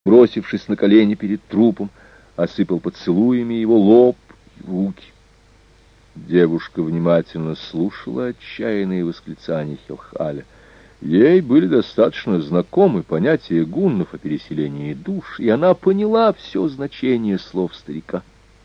бросившись на колени перед трупом, осыпал поцелуями его лоб и руки. Девушка внимательно слушала отчаянные восклицания Хелхаля. Ей были достаточно знакомы понятия гуннов о переселении душ, и она поняла все значение слов старика.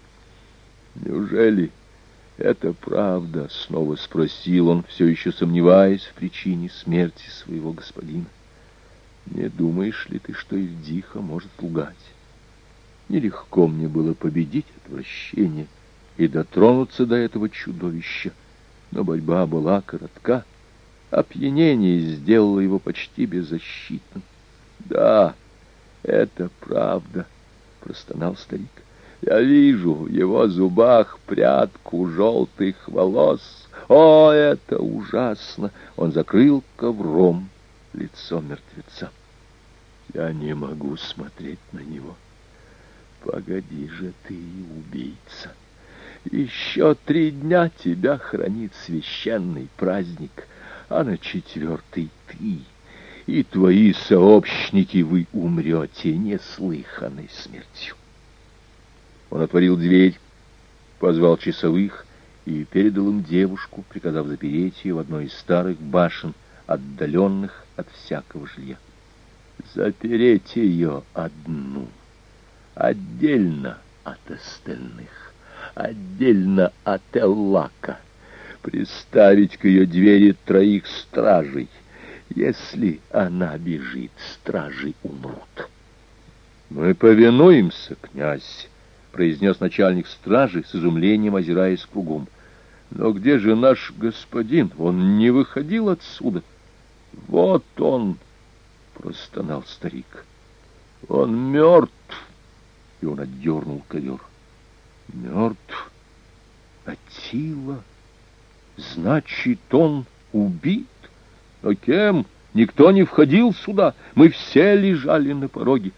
«Неужели это правда?» — снова спросил он, все еще сомневаясь в причине смерти своего господина. «Не думаешь ли ты, что Ильдиха может лгать? Нелегко мне было победить отвращение и дотронуться до этого чудовища, но борьба была коротка. Опьянение сделало его почти беззащитным». «Да, это правда», — простонал старик. «Я вижу в его зубах прядку желтых волос. О, это ужасно!» Он закрыл ковром лицо мертвеца. «Я не могу смотреть на него. Погоди же ты, убийца! Еще 3 дня тебя хранит священный праздник, а на 4-й ты и твои сообщники, вы умрете неслыханной смертью». Он отворил дверь, позвал часовых и передал им девушку, приказав запереть ее в одной из старых башен, отдаленных от всякого жилья. «Запереть ее одну, отдельно от остальных, отдельно от Эллака, приставить к ее двери 3 стражей. Если она бежит, стражи умрут». «Мы повинуемся, князь», — произнес начальник стражи, с изумлением озираясь кругом. «Но где же наш господин? Он не выходил отсюда». «Вот он», — простонал старик. «Он мертв». И он отдернул ковер. «Мертв? Аттила? Значит, он убит? Но кем? Никто не входил сюда. Мы все лежали на пороге».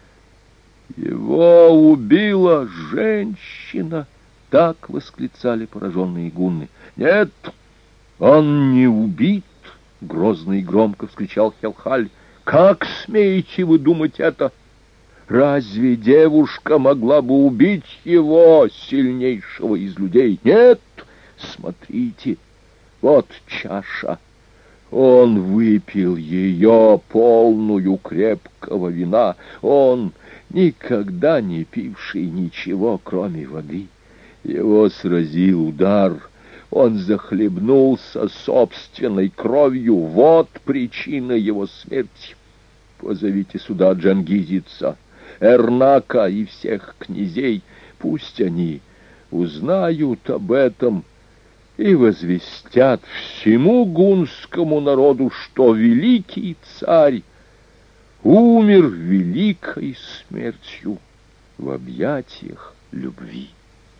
«Его убила женщина!» — так восклицали пораженные гунны. «Нет, он не убит!» — грозно и громко вскричал Хелхаль. «Как смеете вы думать это? Разве девушка могла бы убить его, сильнейшего из людей? Нет! Смотрите, вот чаша. Он выпил ее, полную крепкого вина. Он, никогда не пивший ничего, кроме воды. Его сразил удар. Он захлебнулся собственной кровью. Вот причина его смерти. Позовите сюда Джангизица, Эрнака и всех князей. Пусть они узнают об этом и возвестят всему гунскому народу, что великий царь умер великой смертью в объятиях любви.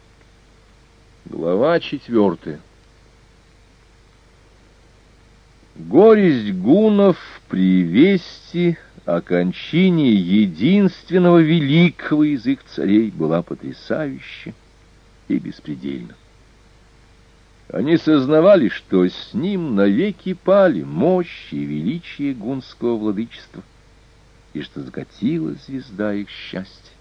Глава 4. Горесть гуннов при вести о кончине единственного великого из их царей была потрясающа и беспредельна. Они сознавали, что с ним навеки пали мощь и величие гунского владычества, и что закатила звезда их счастья.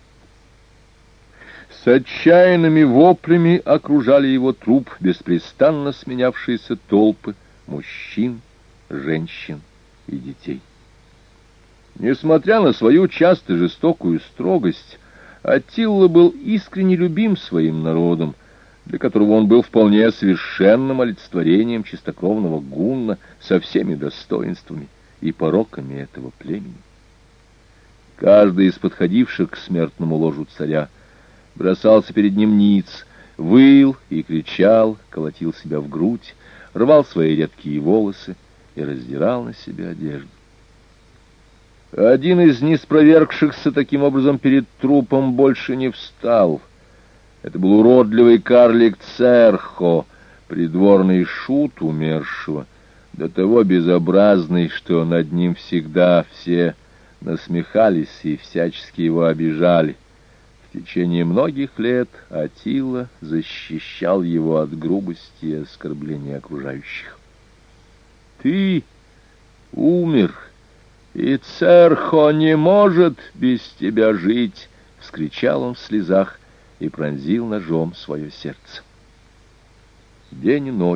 С отчаянными воплями окружали его труп беспрестанно сменявшиеся толпы мужчин, женщин и детей. Несмотря на свою часто жестокую строгость, Аттила был искренне любим своим народом, для которого он был вполне совершенным олицетворением чистокровного гунна со всеми достоинствами и пороками этого племени. Каждый из подходивших к смертному ложу царя бросался перед ним ниц, выл и кричал, колотил себя в грудь, рвал свои редкие волосы и раздирал на себя одежду. Один из неспровергшихся таким образом перед трупом больше не встал. Это был уродливый карлик Церхо, придворный шут умершего, до того безобразный, что над ним всегда все насмехались и всячески его обижали. В течение многих лет Аттила защищал его от грубости и оскорбления окружающих. «Ты умер «И Церхо не может без тебя жить!» — вскричал он в слезах и пронзил ножом свое сердце. День и ночь